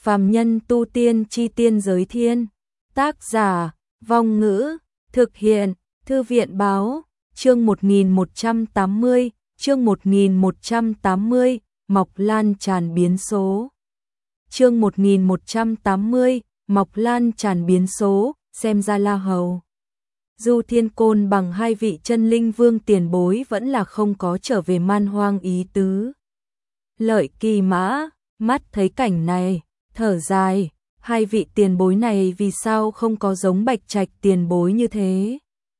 Phàm nhân tu tiên chi tiên giới thiên. Tác giả, Vong Ngữ, thực hiện, Thư viện báo, chương 1180, chương 1180, Mọc Lan tràn biến số. Chương 1180, Mọc Lan tràn biến số, xem ra La Hầu. Du Thiên Côn bằng hai vị chân linh vương tiền bối vẫn là không có trở về Man Hoang ý tứ. Lợi Kỳ Mã, mắt thấy cảnh này, thở dài, hai vị tiền bối này vì sao không có giống Bạch Trạch tiền bối như thế?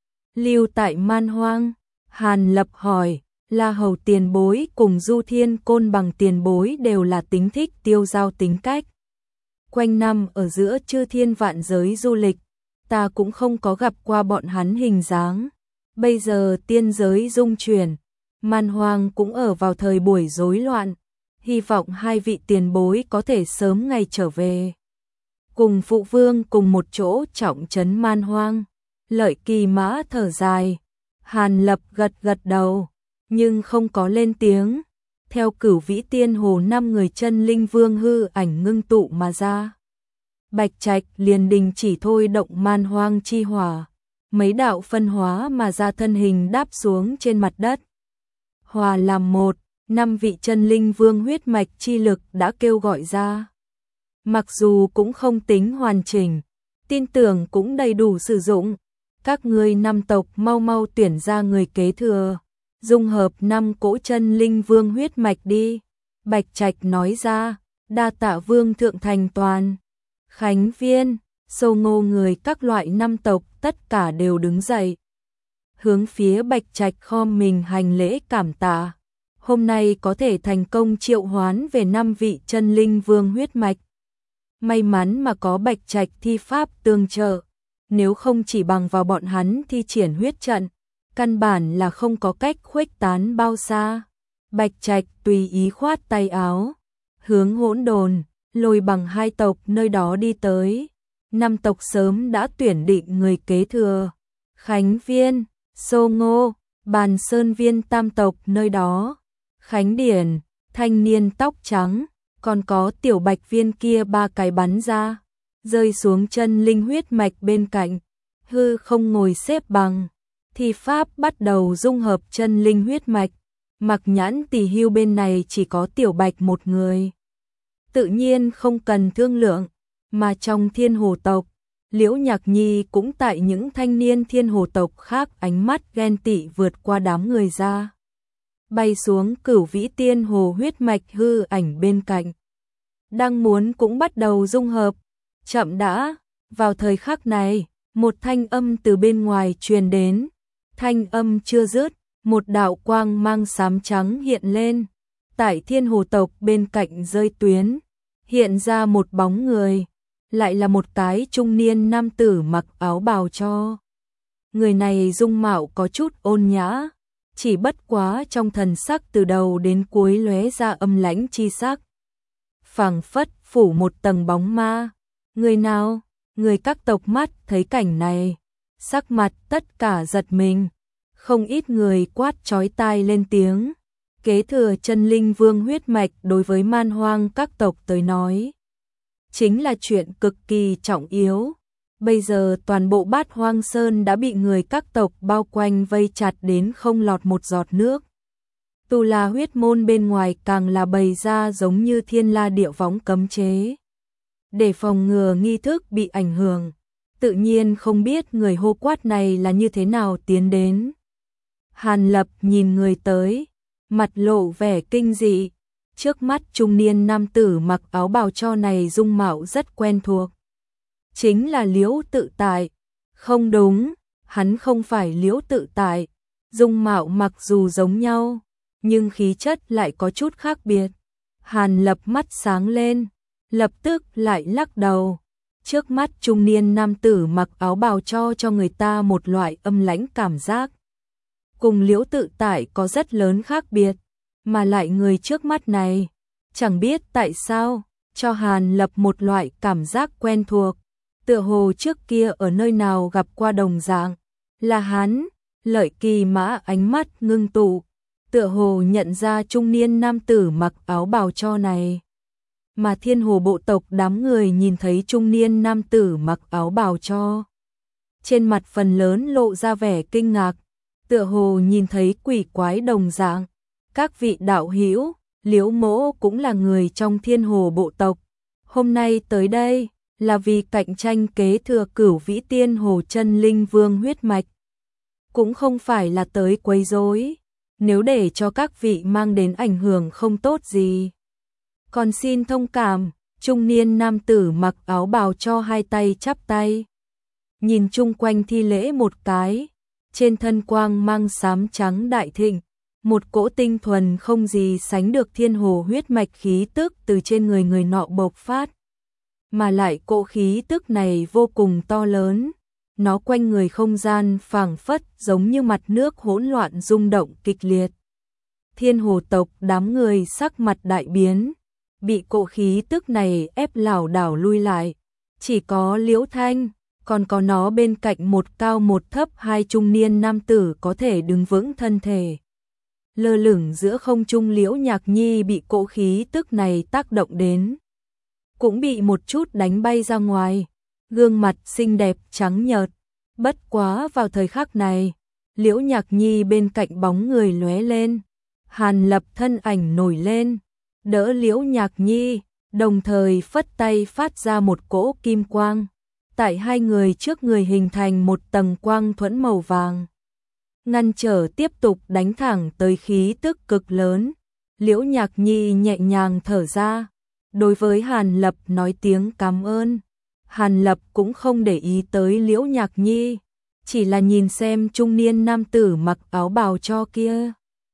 Lưu tại Man Hoang, Hàn Lập hỏi, La Hầu tiền bối cùng Du Thiên Côn bằng tiền bối đều là tính thích tiêu dao tính cách. Quanh năm ở giữa chư thiên vạn giới du lịch, ta cũng không có gặp qua bọn hắn hình dáng. Bây giờ tiên giới dung chuyển, Man Hoang cũng ở vào thời buổi rối loạn, hy vọng hai vị tiền bối có thể sớm ngày trở về. Cùng phụ vương cùng một chỗ trọng trấn Man Hoang. Lợi Kỳ Mã thở dài, Hàn Lập gật gật đầu, nhưng không có lên tiếng. Theo Cửu Vĩ Tiên Hồ 5 người chân linh vương hư ảnh ngưng tụ mà ra. Bạch Trạch liền đình chỉ thôi động Man Hoang chi hỏa, mấy đạo phân hóa mà ra thân hình đáp xuống trên mặt đất. Hòa làm một, 5 vị chân linh vương huyết mạch chi lực đã kêu gọi ra. Mặc dù cũng không tính hoàn chỉnh, tin tưởng cũng đầy đủ sử dụng. Các ngươi 5 tộc mau mau tuyển ra người kế thừa, dung hợp 5 cỗ chân linh vương huyết mạch đi. Bạch Trạch nói ra, đa tạ vương thượng thành toàn. Khánh Viên, Sô Ngô người các loại 5 tộc tất cả đều đứng dậy. Hướng phía Bạch Trạch khom mình hành lễ cảm tạ. Hôm nay có thể thành công triệu hoán về 5 vị chân linh vương huyết mạch. May mắn mà có Bạch Trạch thi pháp tương trợ. Nếu không chỉ bằng vào bọn hắn thi triển huyết trận, căn bản là không có cách khuếch tán bao xa. Bạch Trạch tùy ý khoát tay áo, hướng Hỗn Đồn, Lôi Bằng hai tộc nơi đó đi tới. 5 tộc sớm đã tuyển định người kế thừa. Khánh Viên, Sô Ngô, Bàn Sơn Viên tam tộc nơi đó. Khánh Điển, thanh niên tóc trắng, còn có Tiểu Bạch Viên kia 3 cái bắn ra, rơi xuống chân linh huyết mạch bên cạnh, hư không ngồi xếp bằng. Thi pháp bắt đầu dung hợp chân linh huyết mạch. Mặc Nhãn Tỳ Hưu bên này chỉ có Tiểu Bạch một người, tự nhiên không cần thương lượng, mà trong Thiên Hồ tộc, Liễu Nhạc Nhi cũng tại những thanh niên Thiên Hồ tộc khác ánh mắt ghen tị vượt qua đám người ra, bay xuống Cửu Vĩ Tiên Hồ huyết mạch hư ảnh bên cạnh. Đang muốn cũng bắt đầu dung hợp. Chậm đã, vào thời khắc này, một thanh âm từ bên ngoài truyền đến. Thanh âm chưa dứt, một đạo quang mang xám trắng hiện lên. Tại Thiên Hồ tộc bên cạnh rơi tuyến, hiện ra một bóng người, lại là một cái trung niên nam tử mặc áo bào cho. Người này dung mạo có chút ôn nhã, chỉ bất quá trong thần sắc từ đầu đến cuối lóe ra âm lãnh chi sắc. Phảng phất phủ một tầng bóng ma. Người nào? Người các tộc mắt thấy cảnh này, sắc mặt tất cả giật mình. Không ít người quát chói tai lên tiếng. Kế thừa chân linh vương huyết mạch đối với Man Hoang các tộc tới nói, chính là chuyện cực kỳ trọng yếu. Bây giờ toàn bộ Bát Hoang Sơn đã bị người các tộc bao quanh vây chặt đến không lọt một giọt nước. Tu La huyết môn bên ngoài càng là bày ra giống như thiên la địa võng cấm chế, để phòng ngừa nghi thức bị ảnh hưởng. Tự nhiên không biết người hô quát này là như thế nào tiến đến. Hàn Lập nhìn người tới, mặt lộ vẻ kinh dị. Trước mắt trung niên nam tử mặc áo bào cho này dung mạo rất quen thuộc. Chính là Liễu Tự Tại. Không đúng, hắn không phải Liễu Tự Tại. Dung mạo mặc dù giống nhau, nhưng khí chất lại có chút khác biệt. Hàn Lập mắt sáng lên, lập tức lại lắc đầu. Trước mắt trung niên nam tử mặc áo bào cho người ta một loại âm lãnh cảm giác. Cùng Liễu Tự Tại có rất lớn khác biệt, mà lại người trước mắt này, chẳng biết tại sao, cho Hàn Lập một loại cảm giác quen thuộc, tựa hồ trước kia ở nơi nào gặp qua đồng dạng. Là hắn. Lợi Kỳ Mã ánh mắt ngưng tụ, tựa hồ nhận ra trung niên nam tử mặc áo bào cho này. mà Thiên Hồ bộ tộc đám người nhìn thấy trung niên nam tử mặc áo bào cho. Trên mặt phần lớn lộ ra vẻ kinh ngạc, tựa hồ nhìn thấy quỷ quái đồng dạng. Các vị đạo hữu, Liễu Mỗ cũng là người trong Thiên Hồ bộ tộc. Hôm nay tới đây là vì cạnh tranh kế thừa Cửu Vĩ Tiên Hồ Chân Linh Vương huyết mạch. Cũng không phải là tới quấy rối, nếu để cho các vị mang đến ảnh hưởng không tốt gì. Còn xin thông cảm, trung niên nam tử mặc áo bào cho hai tay chắp tay. Nhìn chung quanh thi lễ một cái, trên thân quang mang xám trắng đại thịnh, một cỗ tinh thuần không gì sánh được thiên hồ huyết mạch khí tức từ trên người người nọ bộc phát. Mà lại cỗ khí tức này vô cùng to lớn, nó quanh người không gian phảng phất giống như mặt nước hỗn loạn rung động kịch liệt. Thiên hồ tộc đám người sắc mặt đại biến, bị cỗ khí tức này ép lảo đảo lui lại. Chỉ có Liễu Thanh, còn có nó bên cạnh một cao một thấp hai trung niên nam tử có thể đứng vững thân thể. Lơ lửng giữa không trung Liễu Nhạc Nhi bị cỗ khí tức này tác động đến, cũng bị một chút đánh bay ra ngoài, gương mặt xinh đẹp trắng nhợt. Bất quá vào thời khắc này, Liễu Nhạc Nhi bên cạnh bóng người lóe lên, Hàn Lập thân ảnh nổi lên, đỡ Liễu Nhạc Nhi, đồng thời phất tay phát ra một cỗ kim quang. Tại hai người trước người hình thành một tầng quang thuẫn màu vàng, ngăn trở tiếp tục đánh thẳng tới khí tức cực lớn. Liễu Nhạc Nhi nhẹ nhàng thở ra, đối với Hàn Lập nói tiếng cảm ơn. Hàn Lập cũng không để ý tới Liễu Nhạc Nhi, chỉ là nhìn xem trung niên nam tử mặc áo bào cho kia.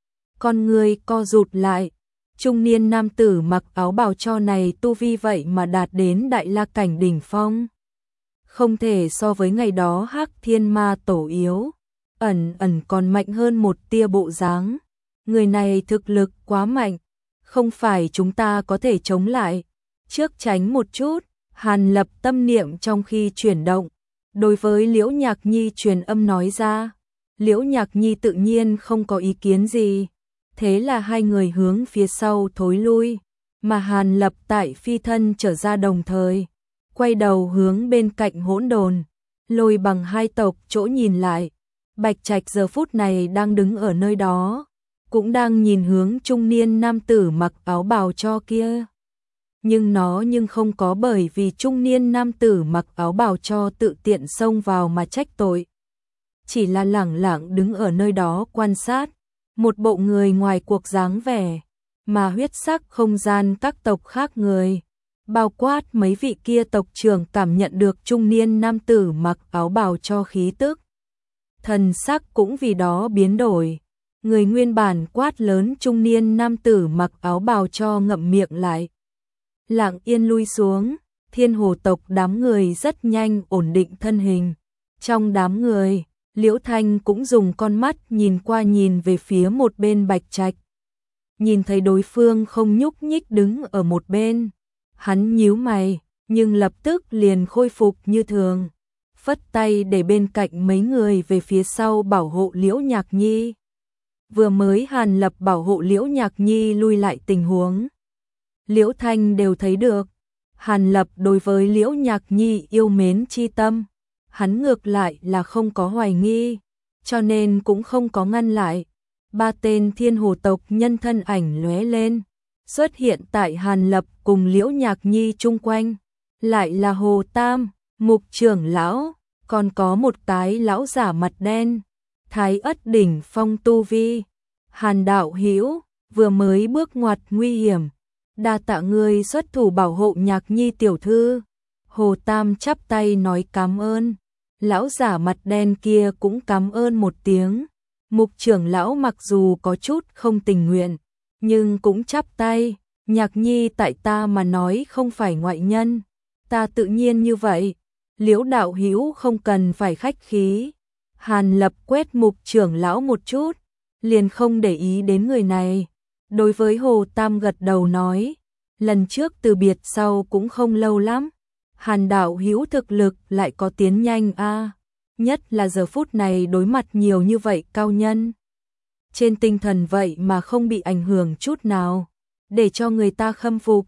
Con người co rụt lại, trung niên nam tử mặc áo bào cho này tu vi vậy mà đạt đến đại la cảnh đỉnh phong. Không thể so với ngày đó Hắc Thiên Ma tổ yếu, ẩn còn mạnh hơn một tia bộ dáng. Người này thực lực quá mạnh, không phải chúng ta có thể chống lại. Trước tránh một chút, Hàn Lập tâm niệm trong khi chuyển động, đối với Liễu Nhạc Nhi truyền âm nói ra. Liễu Nhạc Nhi tự nhiên không có ý kiến gì, thế là hai người hướng phía sau thối lui, mà Hàn Lập tại phi thân trở ra đồng thời quay đầu hướng bên cạnh Hỗn Đồn, Lôi Bằng hai tộc chỗ nhìn lại. Bạch Trạch giờ phút này đang đứng ở nơi đó, cũng đang nhìn hướng trung niên nam tử mặc áo bào cho kia. Nhưng không có bởi vì trung niên nam tử mặc áo bào cho tự tiện xông vào mà trách tội. Chỉ là lẳng lặng đứng ở nơi đó quan sát, một bộ người ngoài cuộc dáng vẻ, mà huyết sắc không gian các tộc khác người, bao quát mấy vị kia tộc trưởng cảm nhận được trung niên nam tử mặc áo bào cho khí tức. Thần sắc cũng vì đó biến đổi, người nguyên bản quát lớn trung niên nam tử mặc áo bào cho ngậm miệng lại. Lặng yên lui xuống, Thiên Hồ tộc đám người rất nhanh ổn định thân hình. Trong đám người, Liễu Thanh cũng dùng con mắt nhìn qua nhìn về phía một bên Bạch Trạch. Nhìn thấy đối phương không nhúc nhích đứng ở một bên, hắn nhíu mày, nhưng lập tức liền khôi phục như thường, phất tay để bên cạnh mấy người về phía sau bảo hộ Liễu Nhạc Nhi. Vừa mới Hàn Lập bảo hộ Liễu Nhạc Nhi lui lại tình huống, Liễu Thanh đều thấy được. Hàn Lập đối với Liễu Nhạc Nhi yêu mến chi tâm, hắn ngược lại là không có hoài nghi, cho nên cũng không có ngăn lại. Ba tên Thiên Hồ tộc nhân thân ảnh lóe lên, xuất hiện tại Hàn Lập cùng Liễu Nhạc Nhi chung quanh, lại là Hồ Tam, Mục trưởng lão, còn có một cái lão giả mặt đen, Thái Ất đỉnh phong tu vi. Hàn đạo hữu, vừa mới bước ngoặt nguy hiểm, đa tạ ngươi xuất thủ bảo hộ Nhạc Nhi tiểu thư. Hồ Tam chắp tay nói cảm ơn. Lão giả mặt đen kia cũng cảm ơn một tiếng. Mục trưởng lão mặc dù có chút không tình nguyện, nhưng cũng chắp tay. Nhạc Nhi tại ta mà nói không phải ngoại nhân, ta tự nhiên như vậy. Liễu đạo hữu không cần phải khách khí. Hàn Lập quét Mục trưởng lão một chút, liền không để ý đến người này. Đối với Hồ Tam gật đầu nói, lần trước từ biệt sau cũng không lâu lắm, Hàn đạo hữu thực lực lại có tiến nhanh a, nhất là giờ phút này đối mặt nhiều như vậy cao nhân. Trên tinh thần vậy mà không bị ảnh hưởng chút nào, để cho người ta khâm phục.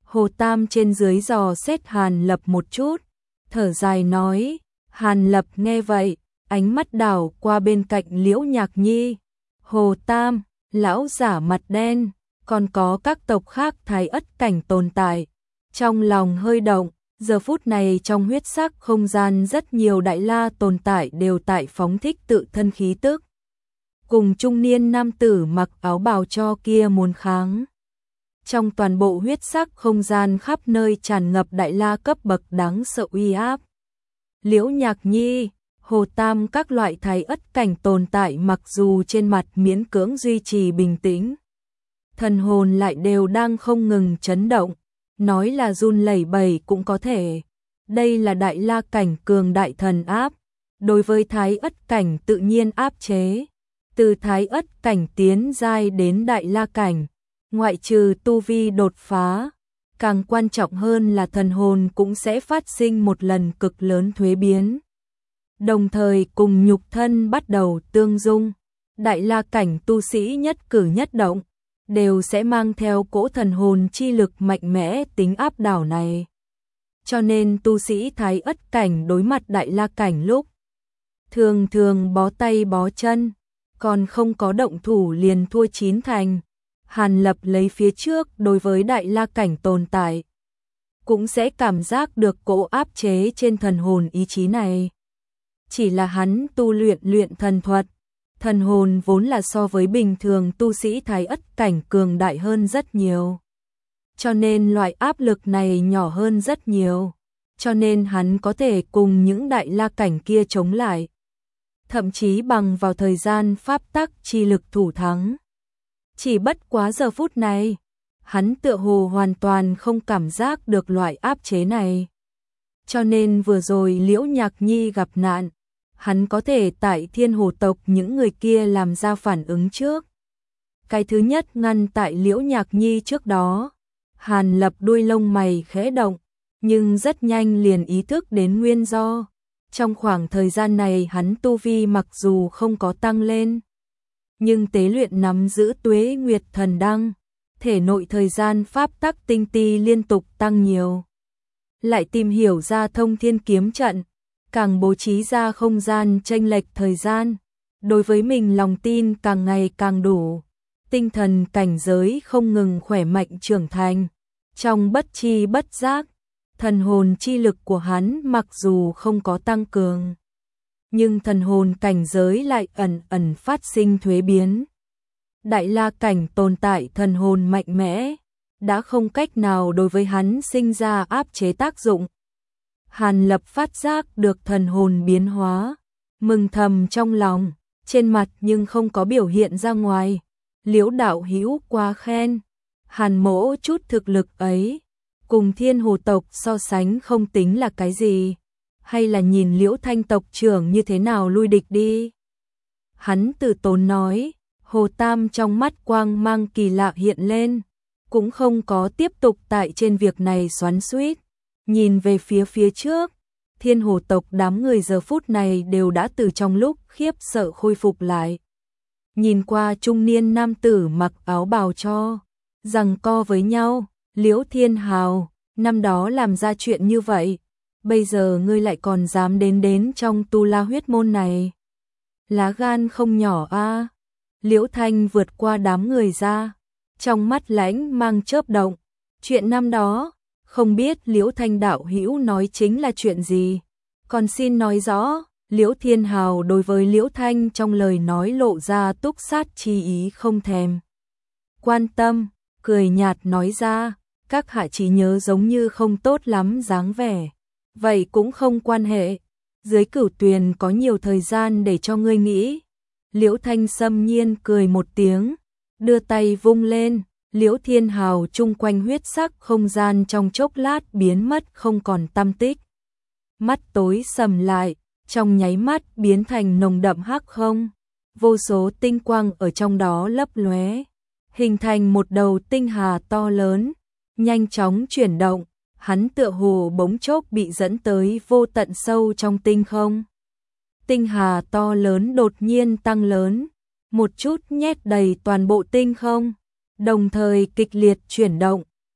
Hồ Tam trên dưới dò xét Hàn Lập một chút, thở dài nói. Hàn Lập nghe vậy, ánh mắt đảo qua bên cạnh Liễu Nhạc Nhi. Hồ Tam, lão giả mặt đen, còn có các tộc khác Thái Ất cảnh tồn tại. Trong lòng hơi động, giờ phút này trong huyết sắc không gian rất nhiều đại la tồn tại đều tại phóng thích tự thân khí tức. Cùng trung niên nam tử mặc áo bào cho kia muốn kháng. Trong toàn bộ huyết sắc không gian khắp nơi tràn ngập đại la cấp bậc đáng sợ uy áp. Liễu Nhạc Nhi, Hồ Tam các loại Thái Ất cảnh tồn tại mặc dù trên mặt miễn cưỡng duy trì bình tĩnh, thần hồn lại đều đang không ngừng chấn động, nói là run lẩy bẩy cũng có thể. Đây là đại la cảnh cường đại thần áp, đối với Thái Ất cảnh tự nhiên áp chế. Từ Thái Ất cảnh tiến giai đến đại la cảnh, ngoại trừ tu vi đột phá, càng quan trọng hơn là thần hồn cũng sẽ phát sinh một lần cực lớn thuế biến. Đồng thời cùng nhục thân bắt đầu tương dung, đại la cảnh tu sĩ nhất cử nhất động đều sẽ mang theo cỗ thần hồn chi lực mạnh mẽ tính áp đảo này. Cho nên tu sĩ Thái Ất cảnh đối mặt đại la cảnh lúc thường thường bó tay bó chân, còn không có động thủ liền thua chín thành. Hàn Lập lấy phía trước đối với đại la cảnh tồn tại, cũng sẽ cảm giác được cỗ áp chế trên thần hồn ý chí này. Chỉ là hắn tu luyện thần thuật, thần hồn vốn là so với bình thường tu sĩ Thái Ất cảnh cường đại hơn rất nhiều. Cho nên loại áp lực này nhỏ hơn rất nhiều. Cho nên hắn có thể cùng những đại la cảnh kia chống lại. Thậm chí bằng vào thời gian pháp tắc chi lực thủ thắng. Chỉ bất quá giờ phút này, hắn tựa hồ hoàn toàn không cảm giác được loại áp chế này. Cho nên vừa rồi Liễu Nhạc Nhi gặp nạn, hắn có thể tại Thiên Hồ tộc những người kia làm ra phản ứng trước. Cái thứ nhất ngăn tại Liễu Nhạc Nhi trước đó, Hàn Lập đuôi lông mày khẽ động, nhưng rất nhanh liền ý thức đến nguyên do. Trong khoảng thời gian này hắn tu vi mặc dù không có tăng lên, nhưng tế luyện nắm giữ Tuế Nguyệt Thần Đăng, thể nội thời gian pháp tắc tinh ti liên tục tăng nhiều. Lại tìm hiểu ra Thông Thiên Kiếm Trận, càng bố trí ra không gian chênh lệch thời gian, đối với mình lòng tin càng ngày càng đủ, tinh thần cảnh giới không ngừng khỏe mạnh trưởng thành. Trong bất chi bất giác, thần hồn chi lực của hắn mặc dù không có tăng cường, nhưng thần hồn cảnh giới lại ẩn ẩn phát sinh thuế biến. Đại la cảnh tồn tại thần hồn mạnh mẽ, đã không cách nào đối với hắn sinh ra áp chế tác dụng. Hàn Lập phát giác được thần hồn biến hóa, mừng thầm trong lòng, trên mặt nhưng không có biểu hiện ra ngoài. Liễu đạo hữu quá khen, Hàn mỗ chút thực lực ấy, cùng Thiên Hồ tộc so sánh không tính là cái gì, hay là nhìn Liễu Thanh tộc trưởng như thế nào lui địch đi. Hắn từ tốn nói. Hồ Tam trong mắt quang mang kỳ lạ hiện lên, cũng không có tiếp tục tại trên việc này xoắn xuýt, nhìn về phía trước. Thiên Hồ tộc đám người giờ phút này đều đã từ trong lúc khiếp sợ khôi phục lại. Nhìn qua trung niên nam tử mặc áo bào cho, giằng co với nhau. Liễu Thiên Hào, năm đó làm ra chuyện như vậy, bây giờ ngươi lại còn dám đến trong Tu La huyết môn này. Lá gan không nhỏ a. Liễu Thanh vượt qua đám người ra, trong mắt lãnh mang chớp động. Chuyện năm đó, không biết Liễu Thanh đạo hữu nói chính là chuyện gì, còn xin nói rõ. Liễu Thiên Hào đối với Liễu Thanh trong lời nói lộ ra túc sát chi ý không thèm quan tâm, cười nhạt nói ra, các hạ chỉ nhớ giống như không tốt lắm dáng vẻ. Vậy cũng không quan hệ, dưới Cửu Tuyền có nhiều thời gian để cho ngươi nghĩ. Liễu Thanh xâm nhiên cười một tiếng, đưa tay vung lên. Liễu Thiên Hào chung quanh huyết sắc không gian trong chốc lát biến mất không còn tăm tích. Mắt tối sầm lại, trong nháy mắt biến thành nồng đậm hắc không. Vô số tinh quang ở trong đó lấp lóe, hình thành một đầu tinh hà to lớn, nhanh chóng chuyển động. Hắn tựa hồ bỗng chốc bị dẫn tới vô tận sâu trong tinh không. Tinh hà to lớn đột nhiên tăng lớn, một chút nhét đầy toàn bộ tinh không, đồng thời kịch liệt chuyển động,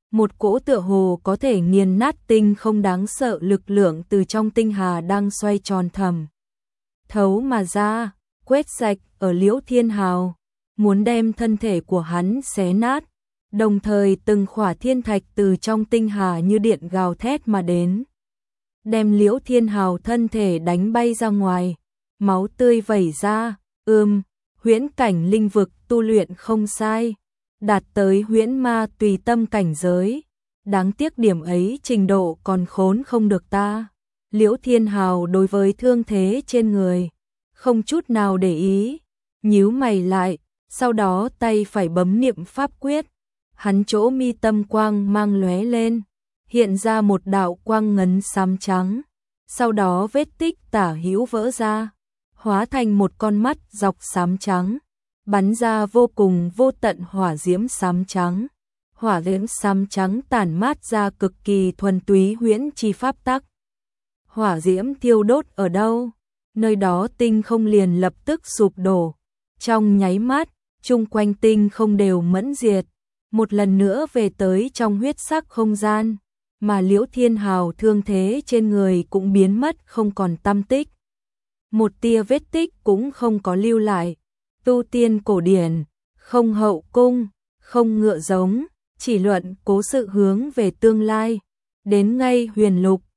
Một cỗ tựa hồ có thể nghiền nát tinh không đáng sợ lực lượng từ trong tinh hà đang xoay tròn thầm thấu mà ra, quét sạch ở Liễu Thiên Hào, muốn đem thân thể của hắn xé nát. Đồng thời từng khỏa thiên thạch từ trong tinh hà như điện gào thét mà đến, đem Liễu Thiên Hào thân thể đánh bay ra ngoài, máu tươi vẩy ra. Huyễn cảnh linh vực tu luyện không sai, đạt tới huyễn ma tùy tâm cảnh giới. Đáng tiếc điểm ấy trình độ còn khốn không được ta. Liễu Thiên Hào đối với thương thế trên người không chút nào để ý, nhíu mày lại, sau đó tay phải bấm niệm pháp quyết. Hắn chỗ mi tâm quang mang lóe lên, hiện ra một đạo quang ngấn xám trắng, sau đó vết tích tả hữu vỡ ra, hóa thành một con mắt dọc xám trắng, bắn ra vô cùng vô tận hỏa diễm xám trắng. Hỏa diễm xám trắng tản mát ra cực kỳ thuần túy huyễn chi pháp tắc. Hỏa diễm thiêu đốt ở đâu, nơi đó tinh không liền lập tức sụp đổ. Trong nháy mắt, chung quanh tinh không đều mẫn diệt, một lần nữa về tới trong huyết sắc không gian, mà Liễu Thiên Hào thương thế trên người cũng biến mất không còn tăm tích. Một tia vết tích cũng không có lưu lại. Tu tiên cổ điển, không hậu cung, không ngựa giống, chỉ luận cố sự hướng về tương lai. Đến ngay huyền lục,